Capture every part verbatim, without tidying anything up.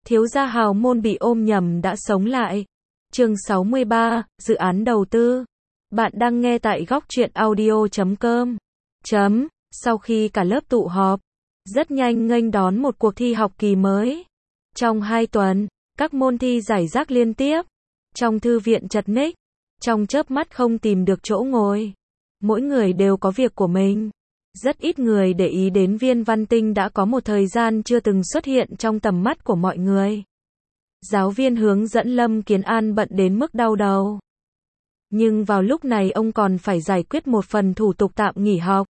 Thiếu gia hào môn bị ôm nhầm đã sống lại. Chương sáu mươi ba, dự án đầu tư. Bạn đang nghe tại góc truyện audio chấm com. Chấm, sau khi cả lớp tụ họp, rất nhanh nghênh đón một cuộc thi học kỳ mới. Trong hai tuần, các môn thi rải rác liên tiếp. Trong thư viện chật ních, trong chớp mắt không tìm được chỗ ngồi. Mỗi người đều có việc của mình. Rất ít người để ý đến Viên Văn Tinh đã có một thời gian chưa từng xuất hiện trong tầm mắt của mọi người. Giáo viên hướng dẫn Lâm Kiến An bận đến mức đau đầu. Nhưng vào lúc này ông còn phải giải quyết một phần thủ tục tạm nghỉ học.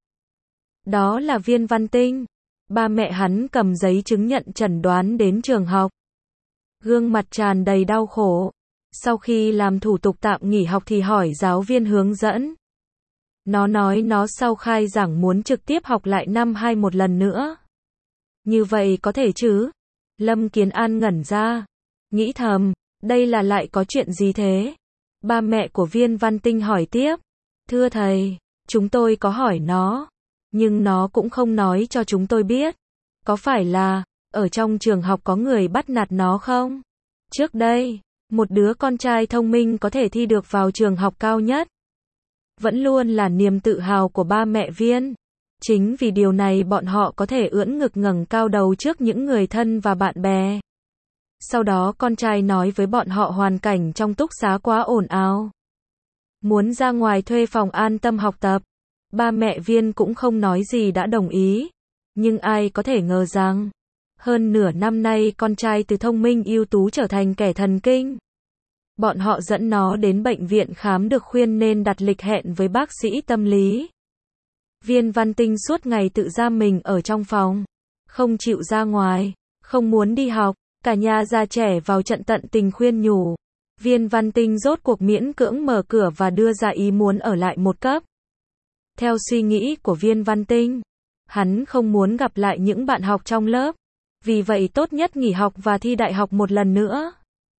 Đó là Viên Văn Tinh. Ba mẹ hắn cầm giấy chứng nhận chẩn đoán đến trường học. Gương mặt tràn đầy đau khổ. Sau khi làm thủ tục tạm nghỉ học thì hỏi giáo viên hướng dẫn. Nó nói nó sau khai giảng muốn trực tiếp học lại năm hai một lần nữa. Như vậy có thể chứ? Lâm Kiến An ngẩn ra. Nghĩ thầm, đây là lại có chuyện gì thế? Ba mẹ của Viên Văn Tinh hỏi tiếp. Thưa thầy, chúng tôi có hỏi nó. Nhưng nó cũng không nói cho chúng tôi biết. Có phải là, ở trong trường học có người bắt nạt nó không? Trước đây, một đứa con trai thông minh có thể thi được vào trường học cao nhất. Vẫn luôn là niềm tự hào của ba mẹ Viên. Chính vì điều này bọn họ có thể ưỡn ngực ngẩng cao đầu trước những người thân và bạn bè. Sau đó con trai nói với bọn họ hoàn cảnh trong túc xá quá ồn ào. Muốn ra ngoài thuê phòng an tâm học tập. Ba mẹ Viên cũng không nói gì đã đồng ý. Nhưng ai có thể ngờ rằng, hơn nửa năm nay con trai từ thông minh ưu tú trở thành kẻ thần kinh. Bọn họ dẫn nó đến bệnh viện khám được khuyên nên đặt lịch hẹn với bác sĩ tâm lý. Viên Văn Tinh suốt ngày tự giam mình ở trong phòng, không chịu ra ngoài, không muốn đi học, cả nhà già trẻ vào trận tận tình khuyên nhủ. Viên Văn Tinh rốt cuộc miễn cưỡng mở cửa và đưa ra ý muốn ở lại một cấp. Theo suy nghĩ của Viên Văn Tinh, hắn không muốn gặp lại những bạn học trong lớp, vì vậy tốt nhất nghỉ học và thi đại học một lần nữa.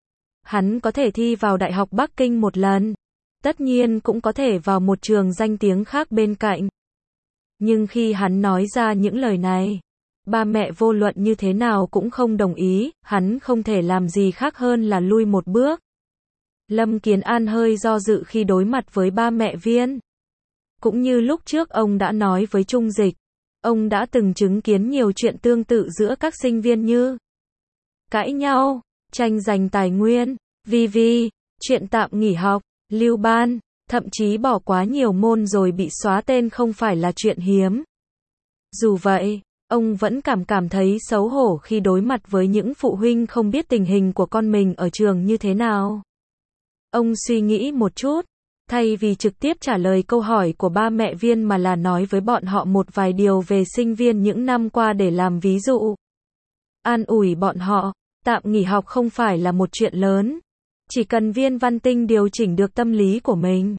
Hắn có thể thi vào Đại học Bắc Kinh một lần. Tất nhiên cũng có thể vào một trường danh tiếng khác bên cạnh. Nhưng khi hắn nói ra những lời này, ba mẹ vô luận như thế nào cũng không đồng ý, hắn không thể làm gì khác hơn là lui một bước. Lâm Kiến An hơi do dự khi đối mặt với ba mẹ Viên. Cũng như lúc trước ông đã nói với Trung Dịch, ông đã từng chứng kiến nhiều chuyện tương tự giữa các sinh viên như cãi nhau, tranh giành tài nguyên, vi vi, chuyện tạm nghỉ học, lưu ban, thậm chí bỏ quá nhiều môn rồi bị xóa tên không phải là chuyện hiếm. Dù vậy, ông vẫn cảm cảm thấy xấu hổ khi đối mặt với những phụ huynh không biết tình hình của con mình ở trường như thế nào. Ông suy nghĩ một chút, thay vì trực tiếp trả lời câu hỏi của ba mẹ Viên mà là nói với bọn họ một vài điều về sinh viên những năm qua để làm ví dụ. An ủi bọn họ. Tạm nghỉ học không phải là một chuyện lớn. Chỉ cần Viên Văn Tinh điều chỉnh được tâm lý của mình.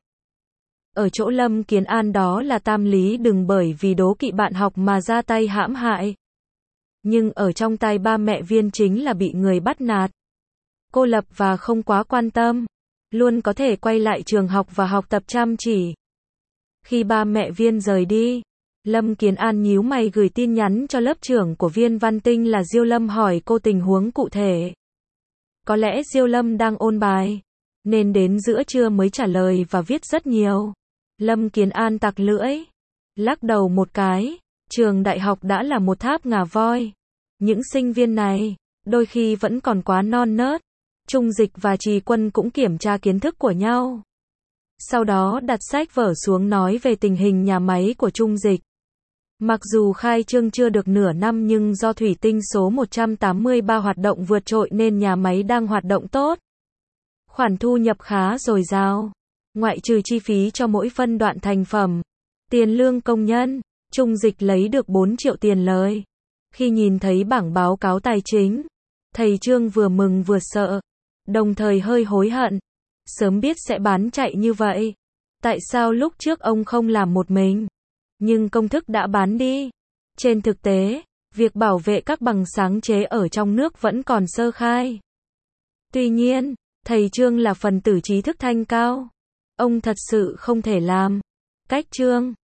Ở chỗ Lâm Kiến An đó là tam lý đừng bởi vì đố kỵ bạn học mà ra tay hãm hại. Nhưng ở trong tay ba mẹ Viên chính là bị người bắt nạt. Cô lập và không quá quan tâm. Luôn có thể quay lại trường học và học tập chăm chỉ. Khi ba mẹ Viên rời đi, Lâm Kiến An nhíu mày gửi tin nhắn cho lớp trưởng của Viên Văn Tinh là Diêu Lâm hỏi cô tình huống cụ thể. Có lẽ Diêu Lâm đang ôn bài, nên đến giữa trưa mới trả lời và viết rất nhiều. Lâm Kiến An tặc lưỡi, lắc đầu một cái, trường đại học đã là một tháp ngà voi. Những sinh viên này, đôi khi vẫn còn quá non nớt. Trung Dịch và Trì Quân cũng kiểm tra kiến thức của nhau. Sau đó đặt sách vở xuống nói về tình hình nhà máy của Trung Dịch. Mặc dù khai trương chưa được nửa năm nhưng do thủy tinh số một trăm tám mươi ba hoạt động vượt trội nên nhà máy đang hoạt động tốt. Khoản thu nhập khá dồi dào. Ngoại trừ chi phí cho mỗi phân đoạn thành phẩm, tiền lương công nhân, Trung Dịch lấy được bốn triệu tiền lời. Khi nhìn thấy bảng báo cáo tài chính, thầy Trương vừa mừng vừa sợ, đồng thời hơi hối hận. Sớm biết sẽ bán chạy như vậy. Tại sao lúc trước ông không làm một mình? Nhưng công thức đã bán đi. Trên thực tế, việc bảo vệ các bằng sáng chế ở trong nước vẫn còn sơ khai. Tuy nhiên, thầy Trương là phần tử trí thức thanh cao. Ông thật sự không thể làm. Cách Trương,